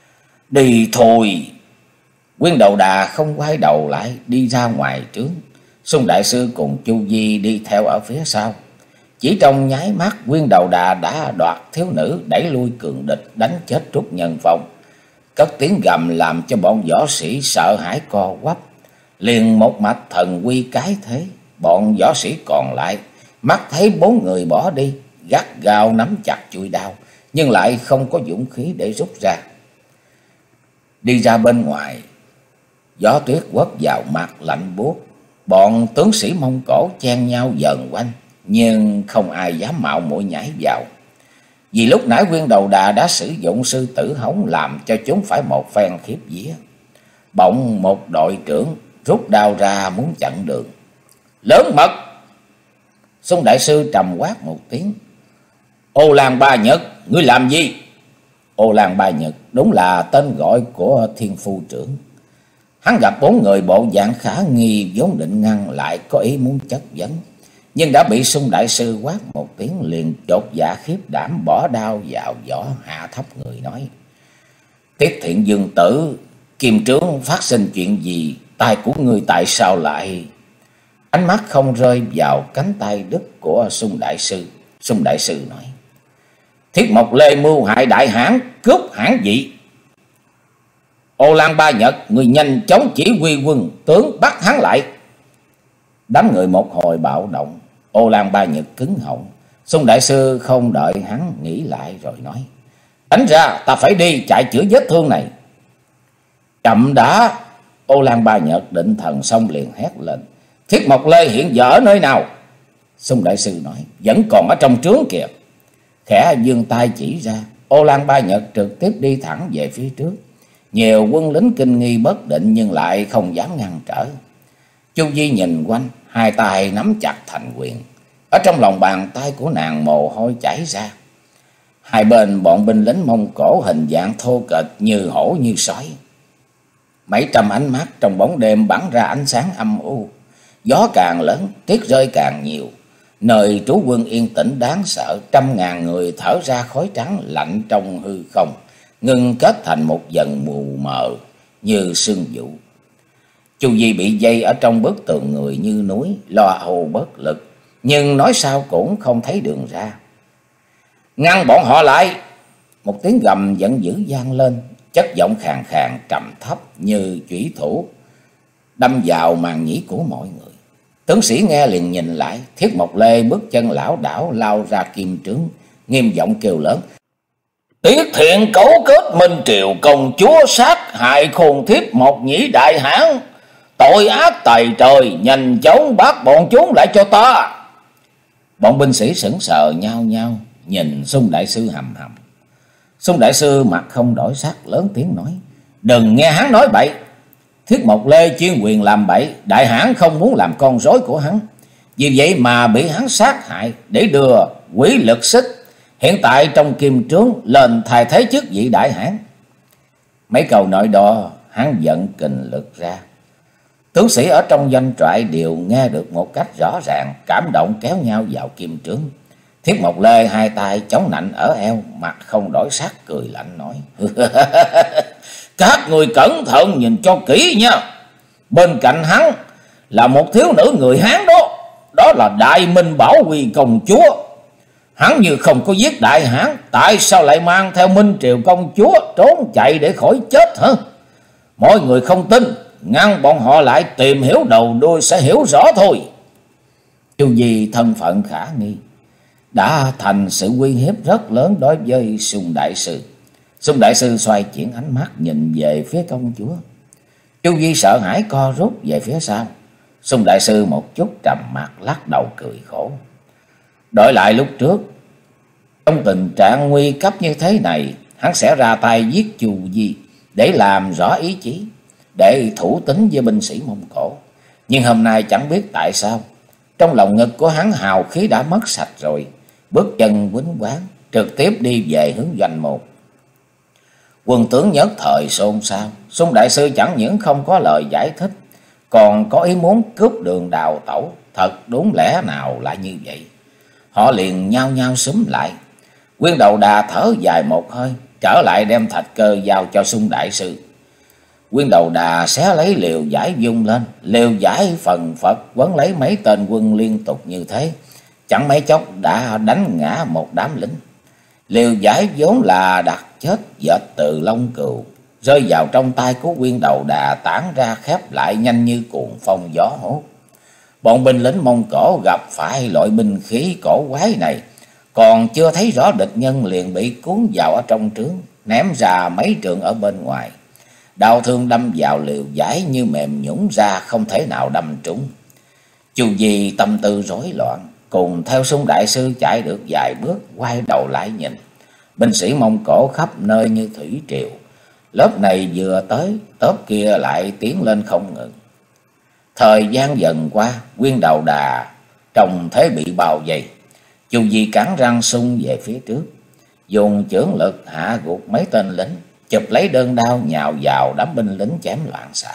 Đi thôi! Quyên Đầu Đà không quay đầu lại, đi ra ngoài trướng. Xung Đại Sư cùng Chu Di đi theo ở phía sau. Chỉ trong nháy mắt, Quyên Đầu Đà đã đoạt thiếu nữ, đẩy lui cường địch, đánh chết Trúc Nhân Phong. Cất tiếng gầm làm cho bọn võ sĩ sợ hãi co quắp. Liền một mạch thần quy cái thế. Bọn võ sĩ còn lại mắt thấy bốn người bỏ đi, gắt gao nắm chặt chuôi đao, nhưng lại không có dũng khí để rút ra. Đi ra bên ngoài, gió tuyết quất vào mặt lạnh buốt. Bọn tướng sĩ Mông Cổ chen nhau dần quanh, nhưng không ai dám mạo muội nhảy vào. Vì lúc nãy Quyên Đầu Đà đã sử dụng sư tử hống làm cho chúng phải một phen khiếp vía. Bỗng một đội trưởng rút đao ra muốn chặn đường. Lớn mật! Xung Đại Sư trầm quát một tiếng. Ô Lan Ba Nhật, ngươi làm gì? Ô Lan Ba Nhật đúng là tên gọi của Thiên Phu trưởng. Hắn gặp bốn người bộ dạng khả nghi, vốn định ngăn lại, có ý muốn chất vấn, nhưng đã bị Xung Đại Sư quát một tiếng, liền chột dạ khiếp đảm bỏ đao vào vỏ, hạ thấp người nói. Tiết Thiện Dương tử, Kim Trướng phát sinh chuyện gì? Tay của ngươi tại sao lại... Ánh mắt không rơi vào cánh tay đứt của Xung Đại Sư. Xung Đại Sư nói. Thiết Mộc Lê mưu hại đại hãn, cướp hãn vị. Ô Lan Ba Nhật, người nhanh chóng chỉ huy quân tướng bắt hắn lại. Đám người một hồi bạo động. Ô Lan Ba Nhật cứng họng. Xung Đại Sư không đợi hắn nghĩ lại rồi nói. Đánh ra, ta phải đi chạy chữa vết thương này. Chậm đã! Ô Lan Ba Nhật định thần xong liền hét lên. Thiết Mộc Lê hiện giờ ở nơi nào? Xung Đại Sư nói. Vẫn còn ở trong trướng kìa. Khẽ giương tay chỉ ra. Ô Lan Ba Nhật trực tiếp đi thẳng về phía trước. Nhiều quân lính kinh nghi bất định nhưng lại không dám ngăn trở. Chu Di nhìn quanh, hai tay nắm chặt thành quyền. Ở trong lòng bàn tay của nàng mồ hôi chảy ra. Hai bên bọn binh lính Mông Cổ hình dạng thô kệch như hổ như sói. Mấy trăm ánh mắt trong bóng đêm bắn ra ánh sáng âm u. Gió càng lớn, tuyết rơi càng nhiều. Nơi trú quân yên tĩnh đáng sợ, trăm ngàn người thở ra khói trắng lạnh trong hư không, ngưng kết thành một dần mù mờ như sương vụ. Chu Di bị dây ở trong bức tường người như núi, lo âu bất lực, nhưng nói sao cũng không thấy đường ra. Ngăn bọn họ lại! Một tiếng gầm giận dữ vang lên, chất giọng khàn khàn trầm thấp như chủy thủ đâm vào màng nhĩ của mọi người. Tướng sĩ nghe liền nhìn lại, Thiết Mộc Lê bước chân lảo đảo lao ra kim trướng, nghiêm giọng kêu lớn: Tiết Thiện cấu kết Minh Triều công chúa, sát hại khôn Thiết Mộc Nhĩ đại hãn, tội ác tày trời, nhanh chóng bắt bọn chúng lại cho ta. Bọn binh sĩ sững sờ nhao nhao nhìn Xung đại sư hầm hầm. Xung đại sư mặt không đổi sắc lớn tiếng nói: Đừng nghe hắn nói bậy. Thiết Mộc Lê chuyên quyền làm bậy, đại hãn không muốn làm con rối của hắn, vì vậy mà bị hắn sát hại để đưa Quý Lực Xích hiện tại trong kim trướng lên thay thế chức vị đại hãn. Mấy câu nói đó hắn giận kình lực ra. Tướng sĩ ở trong doanh trại đều nghe được một cách rõ ràng, cảm động kéo nhau vào kim trướng. Thiết Mộc Lê hai tay chống nạnh ở eo, mặt không đổi sắc cười lạnh nói: Các người cẩn thận nhìn cho kỹ nha. Bên cạnh hắn là một thiếu nữ người Hán đó, đó là Đại Minh Bảo Huy công chúa. Hắn như không có giết đại hãn, tại sao lại mang theo Minh Triều công chúa trốn chạy để khỏi chết hả? Mọi người không tin, ngăn bọn họ lại tìm hiểu đầu đuôi sẽ hiểu rõ thôi. Chu Di thân phận khả nghi, đã thành sự uy hiếp rất lớn đối với Xung đại sư. Xung đại sư xoay chuyển ánh mắt nhìn về phía công chúa. Chu Di sợ hãi co rút về phía sau. Xung đại sư một chút trầm mặt lắc đầu cười khổ. Đổi lại lúc trước, trong tình trạng nguy cấp như thế này, hắn sẽ ra tay giết Chu Di để làm rõ ý chí, để thủ tín với binh sĩ Mông Cổ. Nhưng hôm nay chẳng biết tại sao, trong lòng ngực của hắn hào khí đã mất sạch rồi, bước chân quýnh quáng trực tiếp đi về hướng doanh môn. Quân tướng nhất thời xôn xao. Xung đại sư chẳng những không có lời giải thích, còn có ý muốn cướp đường đào tẩu. Thật đúng lẽ nào lại như vậy? Họ liền nhao nhao xúm lại. Quyên Đầu Đà thở dài một hơi, trở lại đem thạch cơ giao cho Xung đại sư. Quyên Đầu Đà xé lấy liều giải vung lên, liều giải phần phật quấn lấy mấy tên quân liên tục như thế, chẳng mấy chốc đã đánh ngã một đám lính. Liều giải vốn là đặt chết dệt từ lông cừu, rơi vào trong tay của Quyên Đầu Đà tản ra khép lại nhanh như cuồng phong gió hốt. Bọn binh lính Mông Cổ gặp phải loại binh khí cổ quái này, còn chưa thấy rõ địch nhân liền bị cuốn vào ở trong trướng, ném ra mấy trượng ở bên ngoài. Đao thương đâm vào liều giải như mềm nhũn ra, không thể nào đâm trúng. Chu Di tâm tư rối loạn, cùng theo Xung đại sư chạy được vài bước, quay đầu lại nhìn. Binh sĩ Mông Cổ khắp nơi như thủy triều, lớp này vừa tới, tớp kia lại tiến lên không ngừng. Thời gian dần qua, Quyên Đầu Đà trông thế bị bao vây. Chu Di cắn răng xung về phía trước, dùng chưởng lực hạ gục mấy tên lính, chụp lấy đơn đao nhào vào đám binh lính chém loạn xạ.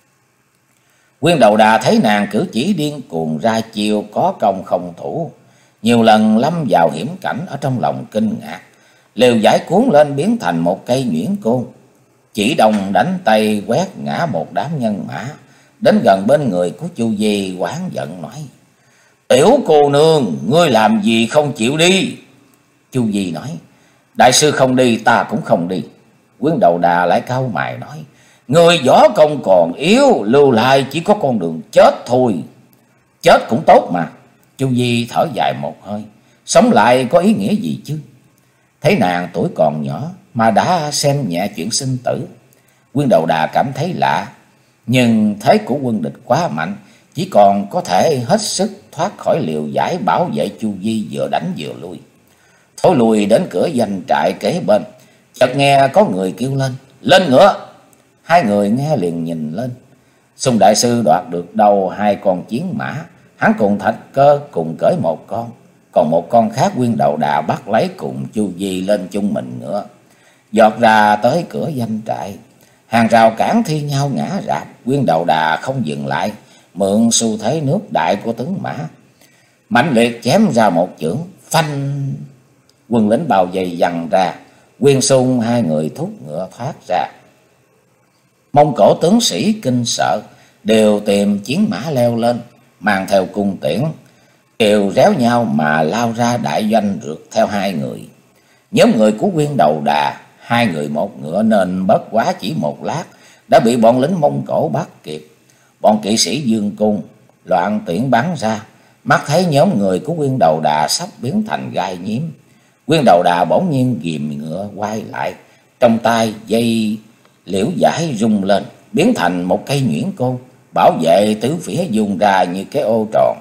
Quyên Đầu Đà thấy nàng cử chỉ điên cuồng ra chiêu có công không thủ, nhiều lần lâm vào hiểm cảnh, ở trong lòng kinh ngạc. Liều giải cuốn lên biến thành một cây nhuyễn côn, chỉ đồng đánh tay quét ngã một đám nhân mã. Đến gần bên người của Chu Di oán giận nói: Tiểu cô nương, ngươi làm gì không chịu đi? Chu Di nói: Đại sư không đi, ta cũng không đi. Quyên Đầu Đà lại cau mày nói: Người võ công còn yếu, lưu lại chỉ có con đường chết thôi. Chết cũng tốt mà. Chu Di thở dài một hơi, sống lại có ý nghĩa gì chứ? Thấy nàng tuổi còn nhỏ mà đã xem nhẹ chuyện sinh tử, Quyên Đầu Đà cảm thấy lạ. Nhưng thế của quân địch quá mạnh, chỉ còn có thể hết sức thoát khỏi liều giải bảo vệ Chu Di vừa đánh vừa lui. Thối lùi đến cửa doanh trại kế bên, chợt nghe có người kêu lên: Lên ngựa! Hai người nghe liền nhìn lên. Xung đại sư đoạt được đầu hai con chiến mã, hắn cùng Thạch Cơ cùng cởi một con, còn một con khác Quyên Đầu Đà bắt lấy cùng Chu Di lên chung mình ngựa, giọt ra tới cửa doanh trại. Hàng rào cản thi nhau ngã rạp, Quyên Đầu Đà không dừng lại, mượn xu thế nước đại của tướng mã, mạnh liệt chém ra một chưởng, phanh. Quân lính bao vây giằng ra, Quyên Xung hai người thúc ngựa thoát ra. Mông Cổ tướng sĩ kinh sợ, đều tìm chiến mã leo lên, mang theo cung tiễn, đều réo nhau mà lao ra đại doanh rượt theo hai người. Nhóm người của Quyên Đầu Đà, hai người một ngựa nên bất quá chỉ một lát đã bị bọn lính Mông Cổ bắt kịp. Bọn kỵ sĩ dương cung loạn tiễn bắn ra, mắt thấy nhóm người của Quyên Đầu Đà sắp biến thành gai nhím. Quyên Đầu Đà bỗng nhiên ghìm ngựa quay lại, trong tay dây liễu dải rung lên, biến thành một cây nhuyễn côn, bảo vệ tứ phía dùng ra như cái ô tròn.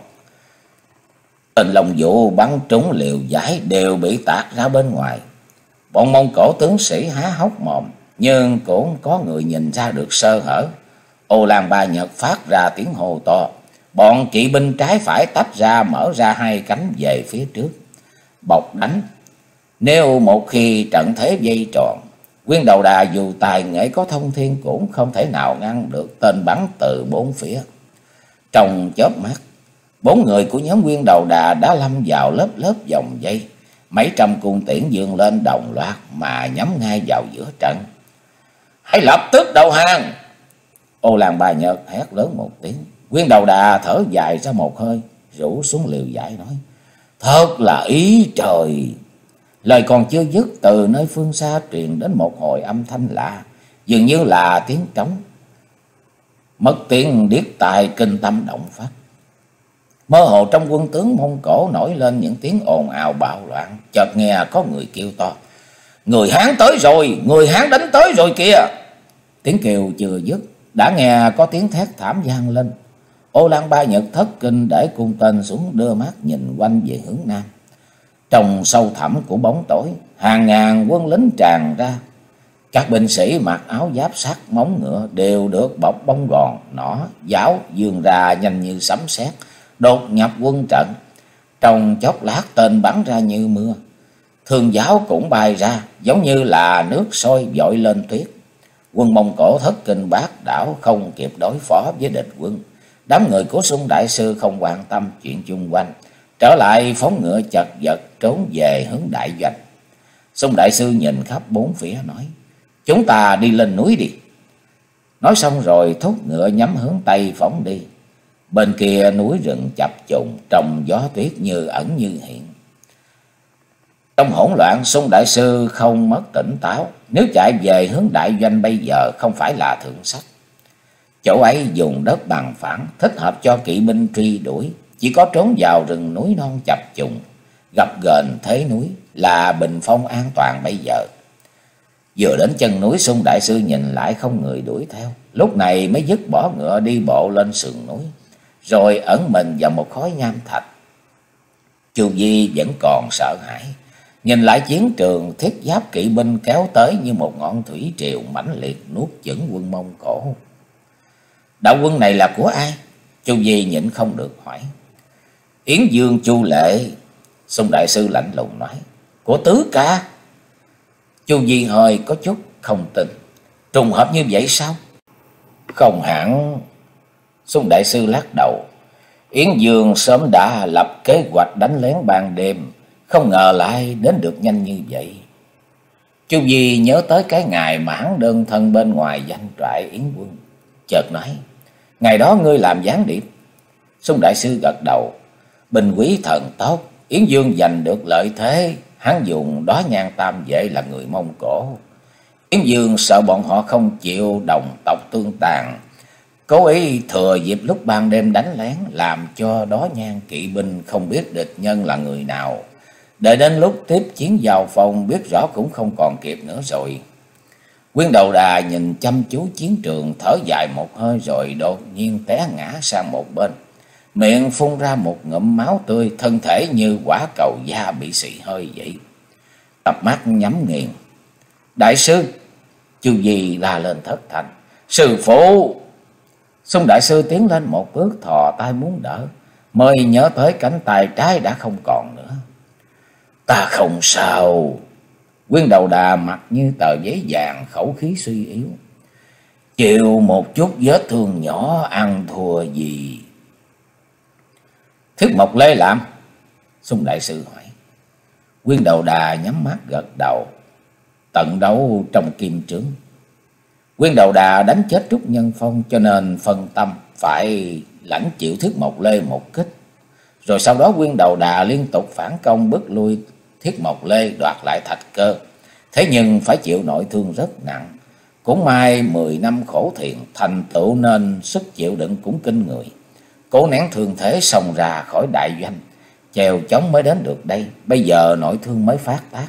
Tên Long Vũ bắn trúng liều dải đều bị tạt ra bên ngoài. Bọn Mông Cổ tướng sĩ há hốc mồm, nhưng cũng có người nhìn ra được sơ hở. Ô Lan Ba Nhật phát ra tiếng hô to, bọn kỵ binh trái phải tách ra, mở ra hai cánh về phía trước, bọc đánh. Nếu một khi trận thế dây tròn, Quyên Đầu Đà dù tài nghệ có thông thiên cũng không thể nào ngăn được tên bắn từ bốn phía. Trong chớp mắt, bốn người của nhóm Quyên Đầu Đà đã lâm vào lớp lớp vòng dây, mấy trăm cung tiễn dương lên đồng loạt mà nhắm ngay vào giữa trận. Hãy lập tức đầu hàng! Ô Lan Ba Nhật hét lớn một tiếng. Quyên Đầu Đà thở dài ra một hơi, rủ xuống liều dải nói, thật là ý trời. Lời còn chưa dứt, từ nơi phương xa truyền đến một hồi âm thanh lạ, dường như là tiếng trống. Mất tiếng điếc tai, kinh tâm động phách. Mơ hồ trong quân tướng Mông Cổ nổi lên những tiếng ồn ào bạo loạn, chợt nghe có người kêu to, người Hán tới rồi, người Hán đánh tới rồi kìa. Tiếng kêu chưa dứt, đã nghe có tiếng thét thảm vang lên. Ô Lan Ba Nhật thất kinh, để cung tên xuống, đưa mắt nhìn quanh về hướng nam. Trong sâu thẳm của bóng tối, hàng ngàn quân lính tràn ra. Các binh sĩ mặc áo giáp sắt, móng ngựa đều được bọc bông gòn, nỏ, giáo vươn ra nhanh như sấm sét, đột nhập quân trận. Trong chốc lát tên bắn ra như mưa, thương giáo cũng bay ra giống như là nước sôi dội lên tuyết. Quân Mông Cổ thất kinh bát đảo, không kịp đối phó với địch quân. Đám người của Xung đại sư không quan tâm chuyện chung quanh, trở lại phóng ngựa chật vật trốn về hướng đại doanh. Xung đại sư nhìn khắp bốn phía nói, chúng ta đi lên núi đi. Nói xong rồi thúc ngựa nhắm hướng tây phóng đi. Bên kia núi rừng chập trùng, trong gió tuyết như ẩn như hiện. Trong hỗn loạn, Xung đại sư không mất tỉnh táo. Nếu chạy về hướng đại doanh bây giờ không phải là thượng sách. Chỗ ấy dùng đất bằng phẳng, thích hợp cho kỵ binh truy đuổi. Chỉ có trốn vào rừng núi non chập trùng, gập ghềnh thế núi là bình phong an toàn bây giờ. Vừa đến chân núi, Xung đại sư nhìn lại không người đuổi theo, lúc này mới dứt bỏ ngựa đi bộ lên sườn núi, rồi ẩn mình vào một khối nham thạch. Chu Di vẫn còn sợ hãi, nhìn lại chiến trường, thiết giáp kỵ binh kéo tới như một ngọn thủy triều mãnh liệt nuốt chửng quân Mông Cổ. Đạo quân này là của ai? Chu Di nhịn không được hỏi. Yến Dương Chu Lệ. Xung đại sư lạnh lùng nói, của Tứ Ca. Chu Di hơi có chút không tin. Trùng hợp như vậy sao? Không hẳn. Xung đại sư lắc đầu. Yến Dương sớm đã lập kế hoạch đánh lén ban đêm, không ngờ lại đến được nhanh như vậy. Chu Di nhớ tới cái ngày mà hắn đơn thân bên ngoài doanh trại Yến quân, chợt nói, ngày đó ngươi làm gián điệp. Xung đại sư gật đầu. Binh quý thần tốt, Yến Dương giành được lợi thế, hắn dùng Đóa Nhan Tam Vệ là người Mông Cổ. Yến Dương sợ bọn họ không chịu đồng tộc tương tàn, cố ý thừa dịp lúc ban đêm đánh lén, làm cho Đóa Nhan kỵ binh không biết địch nhân là người nào. Đợi đến lúc tiếp chiến vào phòng, biết rõ cũng không còn kịp nữa rồi. Quyên Đầu Đà nhìn chăm chú chiến trường, thở dài một hơi rồi đột nhiên té ngã sang một bên, miệng phun ra một ngụm máu tươi, thân thể như quả cầu da bị xì hơi vậy. Cặp mắt nhắm nghiền. Đại sư! Chu Di la lên thất thanh. Sư phụ! Xung đại sư tiến lên một bước, thò tay muốn đỡ. mới nhớ tới cánh tay trái đã không còn nữa. Ta không sao. Quyên Đầu Đà mặt như tờ giấy vàng, khẩu khí suy yếu. Chịu một chút vết thương nhỏ ăn thua gì. Thiết Mộc Lê làm? Xung đại sư hỏi. Quyên Đầu Đà nhắm mắt gật đầu. Tận đấu trong kim trướng. Quyên Đầu Đà đánh chết Trúc Nhân Phong, cho nên phân tâm phải lãnh chịu Thiết Mộc Lê một kích. Rồi sau đó Quyên Đầu Đà liên tục phản công bức lui Thiết Mộc Lê, đoạt lại thạch cơ. Thế nhưng phải chịu nội thương rất nặng. Cũng may mười năm khổ thiện thành tựu nên sức chịu đựng cũng kinh người. Cố nén thương thế xông ra khỏi đại doanh, chèo chống mới đến được đây. Bây giờ nội thương mới phát tác.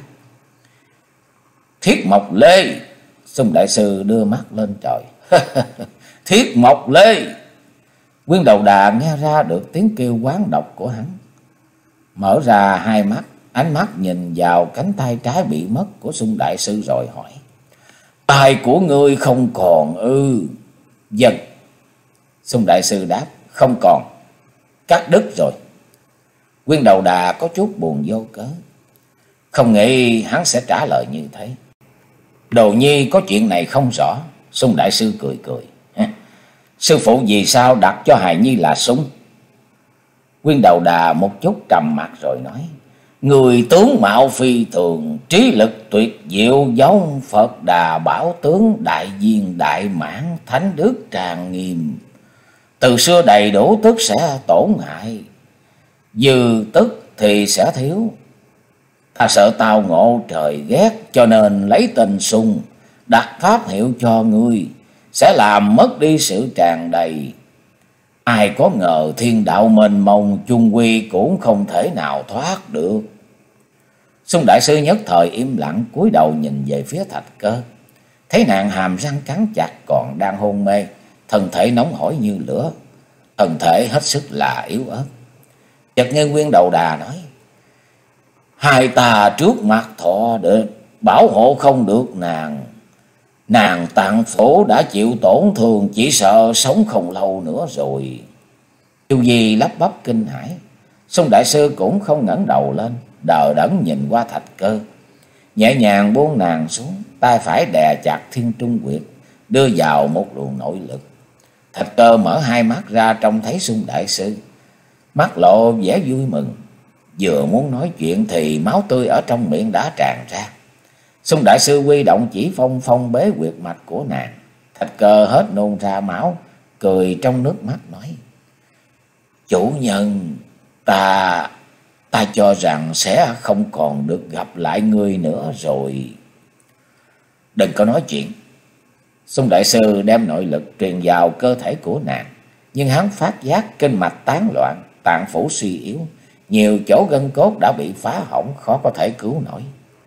Thiết Mộc Lê! Xung đại sư đưa mắt lên trời. Thiết Mộc Lê! Quyên Đầu Đà nghe ra được tiếng kêu quán độc của hắn, mở ra hai mắt, ánh mắt nhìn vào cánh tay trái bị mất của Xung đại sư rồi hỏi. Tay của ngươi không còn ư? Vâng. Xung đại sư đáp. Không còn, cắt đứt rồi. Quyên Đầu Đà có chút buồn vô cớ, không nghĩ hắn sẽ trả lời như thế. Đồ nhi có chuyện này không rõ. Xung đại sư cười cười. Sư phụ vì sao đặt cho hài nhi là Sung? Quyên Đầu Đà một chút trầm mặt rồi nói. Người tướng mạo phi thường, trí lực tuyệt diệu, giống Phật Đà Bảo Tướng, đại viên đại mãn, thánh đức tràn nghiêm. Từ xưa đầy đủ tức sẽ tổn hại, dư tức thì sẽ thiếu. Ta sợ tao ngộ trời ghét, cho nên lấy tên Sung đặt pháp hiệu cho ngươi, sẽ làm mất đi sự tràn đầy. Ai có ngờ thiên đạo mênh mông, chung quy cũng không thể nào thoát được. Xung đại sư nhất thời im lặng, cúi đầu nhìn về phía thạch cơ. Thấy nàng hàm răng cắn chặt còn đang hôn mê, thân thể nóng hổi như lửa, thân thể hết sức là yếu ớt. Chợt nghe Quyên Đầu Đà nói. Hai ta trước mặt thọ địch, bảo hộ không được nàng. Nàng tạng phổ đã chịu tổn thương, chỉ sợ sống không lâu nữa rồi. Chu Di lắp bắp kinh hãi. Xung đại sư cũng không ngẩng đầu lên, đờ đẫn nhìn qua thạch cơ, nhẹ nhàng buông nàng xuống, tay phải đè chặt Thiên Trung Quyệt, đưa vào một luồng nội lực. Thạch cơ mở hai mắt ra, trông thấy Xung đại sư, mắt lộ vẻ vui mừng. Vừa muốn nói chuyện thì máu tươi ở trong miệng đã tràn ra. Xung đại sư huy động chỉ phong phong bế huyệt mạch của nàng. Thạch cơ hết nôn ra máu, cười trong nước mắt nói. Chủ nhân, ta ta cho rằng sẽ không còn được gặp lại ngươi nữa rồi. Đừng có nói chuyện. Xung đại sư đem nội lực truyền vào cơ thể của nàng, nhưng hắn phát giác kinh mạch tán loạn, tạng phủ suy yếu, nhiều chỗ gân cốt đã bị phá hỏng, khó có thể cứu nổi.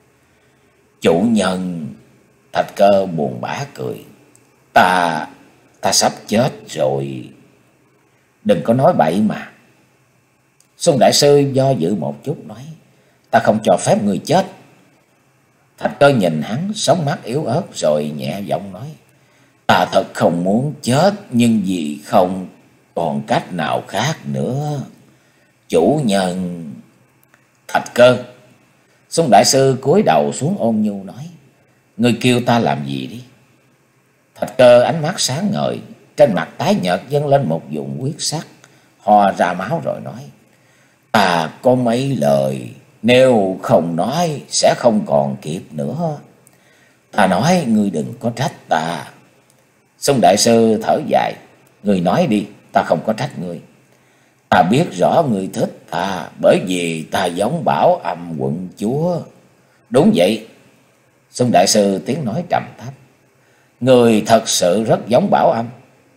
Chủ nhân, thạch cơ buồn bã cười. Ta, ta sắp chết rồi. Đừng có nói bậy mà. Xung đại sư do dự một chút nói. Ta không cho phép ngươi chết. Thạch cơ nhìn hắn, sống mắt yếu ớt rồi nhẹ giọng nói. Ta thật không muốn chết, nhưng vì không còn cách nào khác nữa. Chủ nhân. Thạch cơ. Xung đại sư cúi đầu xuống ôn nhu nói. Ngươi kêu ta làm gì đi. Thạch cơ ánh mắt sáng ngời, trên mặt tái nhợt dâng lên một vùng huyết sắc, ho ra máu rồi nói. Ta có mấy lời, nếu không nói sẽ không còn kịp nữa. Ta nói ngươi đừng có trách ta. Xung đại sư thở dài. Ngươi nói đi, ta không có trách ngươi. Ta biết rõ ngươi thích ta, bởi vì ta giống Bảo Âm quận chúa. Đúng vậy. Xung đại sư tiếng nói trầm thấp. Ngươi thật sự rất giống Bảo Âm.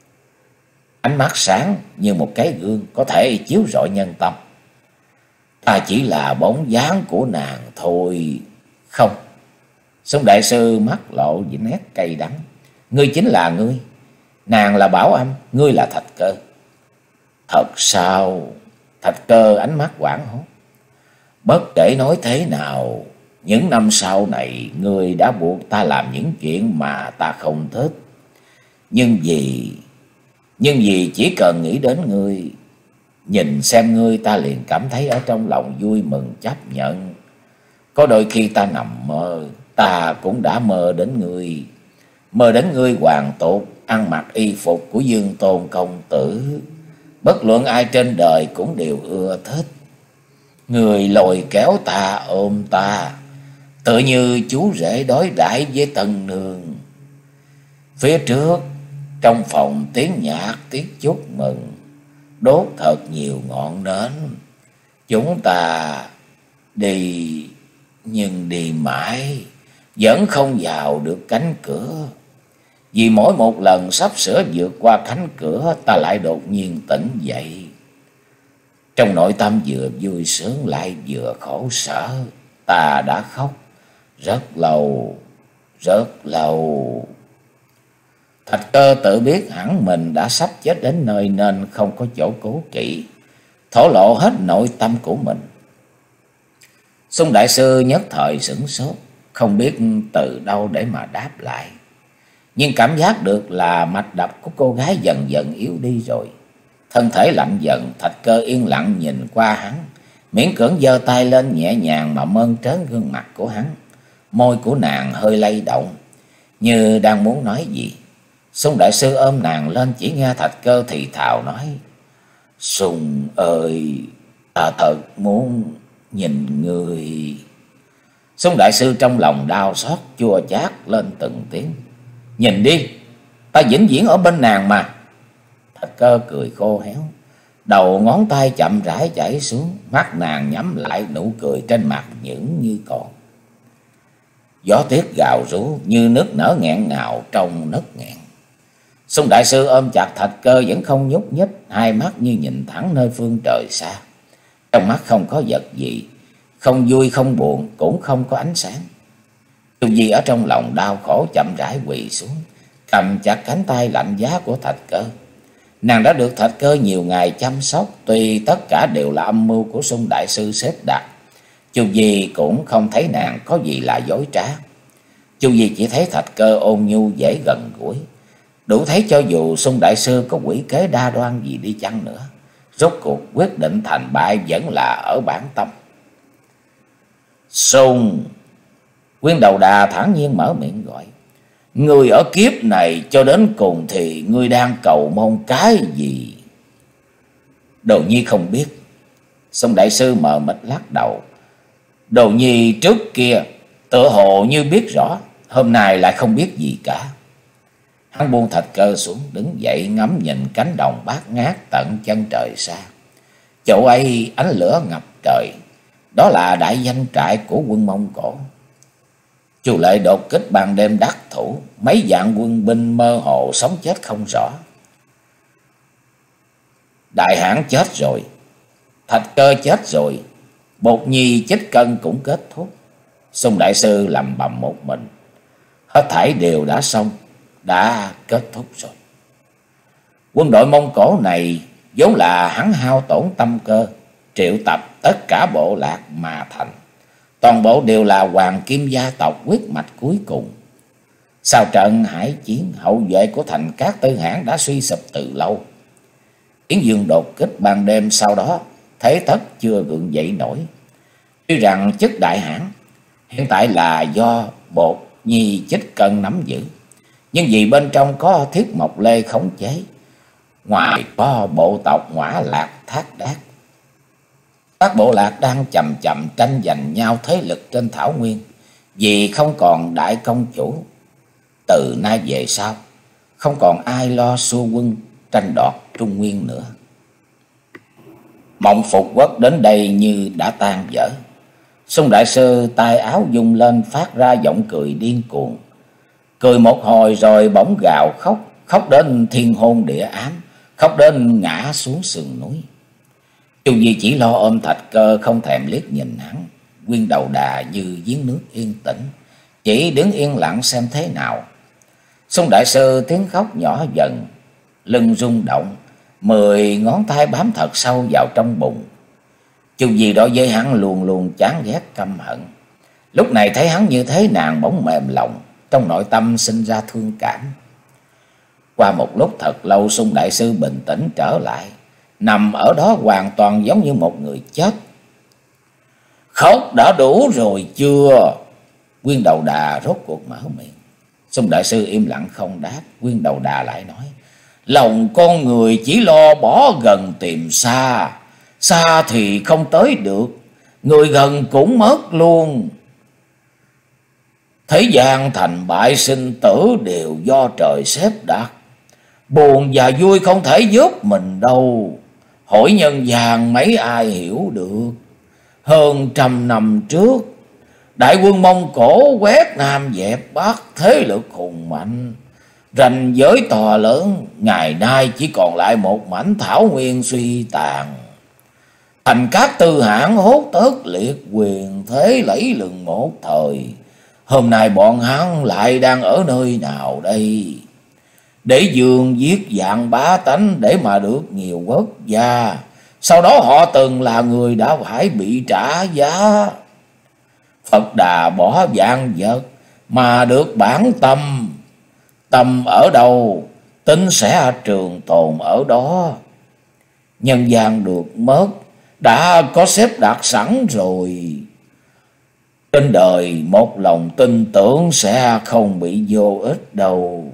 Ánh mắt sáng như một cái gương, có thể chiếu rọi nhân tâm. Ta chỉ là bóng dáng của nàng thôi. Không. Xung đại sư mắt lộ những nét cay đắng. Ngươi chính là ngươi. Nàng là Bảo Âm, ngươi là Thạch Cơ. Thật sao? Thạch Cơ ánh mắt hoảng hốt. Bất kể nói thế nào, những năm sau này ngươi đã buộc ta làm những chuyện mà ta không thích. Nhưng vì Nhưng vì chỉ cần nghĩ đến ngươi, Nhìn xem ngươi ta liền cảm thấy ở trong lòng vui mừng chấp nhận. Có đôi khi ta nằm mơ, ta cũng đã mơ đến ngươi. Mơ đến ngươi hoàn tục, ăn mặc y phục của Dương Tôn công tử. Bất luận ai trên đời cũng đều ưa thích. Người lôi kéo ta ôm ta, tự như chú rể đối đãi với tân nương. Phía trước trong phòng tiếng nhạc tiếng chúc mừng, đốt thật nhiều ngọn nến. Chúng ta đi nhưng đi mãi vẫn không vào được cánh cửa. Vì mỗi một lần sắp sửa vượt qua cánh cửa, ta lại đột nhiên tỉnh dậy. Trong nội tâm vừa vui sướng lại vừa khổ sở. Ta đã khóc rất lâu, rất lâu. Thạch Cơ tự biết hẳn mình đã sắp chết đến nơi nên không có chỗ cố kỵ, thổ lộ hết nội tâm của mình. Xung đại sư nhất thời sửng sốt, không biết từ đâu để mà đáp lại. Nhưng cảm giác được là mạch đập của cô gái dần dần yếu đi rồi. Thân thể lạnh dần, Thạch Cơ yên lặng nhìn qua hắn, miễn cưỡng giơ tay lên nhẹ nhàng mà mơn trớn gương mặt của hắn. Môi của nàng hơi lay động, như đang muốn nói gì. Xung đại sư ôm nàng lên, chỉ nghe Thạch Cơ thì thào nói: Xung ơi, ta thật muốn nhìn người. Xung đại sư trong lòng đau xót chua chát lên từng tiếng: Nhìn đi, ta vĩnh viễn ở bên nàng mà. Thạch Cơ cười khô héo, đầu ngón tay chậm rãi chảy xuống, mắt nàng nhắm lại, nụ cười trên mặt những như còn. Gió tuyết gào rú như nước nở nghẹn ngào trong nấc nghẹn. Xung đại sư ôm chặt Thạch Cơ vẫn không nhúc nhích, hai mắt như nhìn thẳng nơi phương trời xa. Trong mắt không có vật gì, không vui không buồn, cũng không có ánh sáng. Dù gì ở trong lòng đau khổ chậm rãi quỳ xuống, cầm chặt cánh tay lạnh giá của Thạch Cơ. Nàng đã được Thạch Cơ nhiều ngày chăm sóc, tuy tất cả đều là âm mưu của Xung đại sư xếp đặt. Chu Di cũng không thấy nàng có gì là dối trá. Chu Di chỉ thấy Thạch Cơ ôn nhu dễ gần gũi, đủ thấy cho dù Xung đại sư có quỷ kế đa đoan gì đi chăng nữa, rốt cuộc quyết định thành bại vẫn là ở bản tâm. Xung! Nguyên Đầu Đà thản nhiên mở miệng gọi: Người ở kiếp này cho đến cùng thì ngươi đang cầu mong cái gì? Đồ Nhi không biết. Xung đại sư mờ mịt lắc đầu. Đồ Nhi trước kia tựa hồ như biết rõ, hôm nay lại không biết gì cả. Hắn buông Thạch Cơ xuống, đứng dậy ngắm nhìn cánh đồng bát ngát tận chân trời xa. Chỗ ấy ánh lửa ngập trời, đó là đại doanh trại của quân Mông Cổ. Chu Lệ đột kích ban đêm đắc thủ, mấy vạn quân binh mơ hồ sống chết không rõ. Đại hãn chết rồi, Thạch Cơ chết rồi, Bột Nhi chích cân cũng kết thúc. Xung đại sư lầm bầm một mình: Hết thảy đều đã xong, đã kết thúc rồi. Quân đội Mông Cổ này vốn là hắn hao tổn tâm cơ, triệu tập tất cả bộ lạc mà thành. Toàn bộ đều là hoàng kim gia tộc huyết mạch cuối cùng. Sau trận hải chiến, hậu vệ của thành Cát Tư Hãn đã suy sụp từ lâu. Yến Dương đột kích ban đêm sau đó, thế tất chưa gượng dậy nổi. Tuy rằng chức đại hãn hiện tại là do Bột Nhi Chích Cân nắm giữ, nhưng vì bên trong có Thiết Mộc Lê khống chế, ngoài có bộ tộc Ngõa Lạc Thác Đác. Các bộ lạc đang chầm chậm tranh giành nhau thế lực trên thảo nguyên, vì không còn đại công chủ. Từ nay về sau, không còn ai lo xua quân tranh đoạt Trung Nguyên nữa. Mộng Phục Quốc đến đây như đã tan vỡ. Xung đại sư tay áo vung lên phát ra giọng cười điên cuồng. Cười một hồi rồi bỗng gào khóc, khóc đến thiên hôn địa ám, khóc đến ngã xuống sườn núi. Chu Di chỉ lo ôm Thạch Cơ, không thèm liếc nhìn hắn. Nguyên Đầu Đà như giếng nước yên tĩnh, chỉ đứng yên lặng xem thế nào. Xung đại sư tiếng khóc nhỏ dần, lưng rung động, mười ngón tay bám thật sâu vào trong bụng. Chu Di đối với hắn luôn luôn chán ghét căm hận. Lúc này thấy hắn như thế, nàng bỗng mềm lòng, trong nội tâm sinh ra thương cảm. Qua một lúc thật lâu, Xung đại sư bình tĩnh trở lại, nằm ở đó hoàn toàn giống như một người chết. Khóc đã đủ rồi chưa? Quyên Đầu Đà rốt cuộc mở miệng. Sung đại sư im lặng không đáp. Quyên Đầu Đà lại nói: lòng con người chỉ lo bỏ gần tìm xa, xa thì không tới được, người gần cũng mất luôn. Thế gian thành bại sinh tử đều do trời xếp đặt, buồn và vui không thể giúp mình đâu. Hỏi nhân gian mấy ai hiểu được. Hơn trăm năm trước, đại quân Mông Cổ quét Nam dẹp Bắc, thế lực hùng mạnh, ranh giới to lớn, ngày nay chỉ còn lại một mảnh thảo nguyên suy tàn. Thành các tư hãng hốt tất liệt quyền, thế lẫy lừng một thời. Hôm nay bọn hắn lại đang ở nơi nào đây? Để dương giết dạng bá tánh để mà được nhiều quốc gia. Sau đó họ từng là người đã phải bị trả giá. Phật Đà bỏ vạn vật mà được bản tâm. Tâm ở đâu, tính sẽ trường tồn ở đó. Nhân gian được mất, đã có xếp đặt sẵn rồi. Trên đời một lòng tin tưởng sẽ không bị vô ích đâu.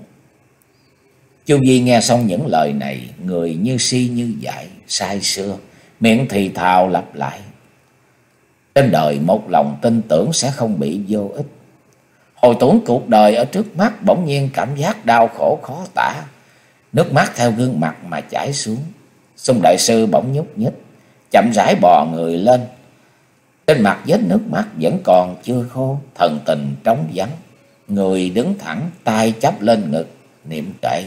Chu Vi nghe xong những lời này, người như si như dại, say sưa, miệng thì thào lặp lại: trên đời một lòng tin tưởng sẽ không bị vô ích. Hồi tưởng cuộc đời ở trước mắt, bỗng nhiên cảm giác đau khổ khó tả. Nước mắt theo gương mặt mà chảy xuống. Sung đại sư bỗng nhúc nhích, chậm rãi bò người lên. Trên mặt vết nước mắt vẫn còn chưa khô, thần tình trống vắng. Người đứng thẳng, tay chắp lên ngực, niệm kệ: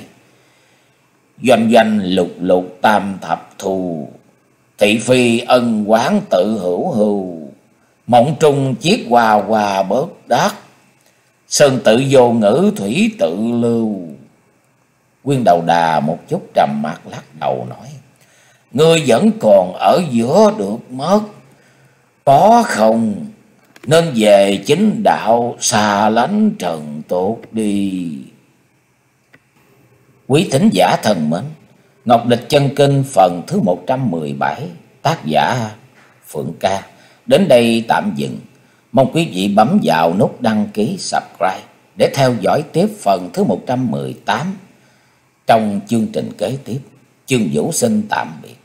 doanh doanh lục lục tam thập thù, thị phi ân quán tự hữu hưu. Mộng trung chiết hoa hoa bớt đắc, sơn tự vô ngữ thủy tự lưu. Quyên Đầu Đà một chút trầm mặc lắc đầu nói: ngươi vẫn còn ở giữa được mất, có không? Nên về chính đạo, xa lánh trần tốt đi. Quý thính giả thân mến, Ngọc Địch Chân Kinh phần thứ một trăm mười bảy, tác giả Phượng Ca đến đây tạm dừng. Mong quý vị bấm vào nút đăng ký subscribe để theo dõi tiếp phần thứ một trăm mười tám trong chương trình kế tiếp. Chương Vũ xin tạm biệt.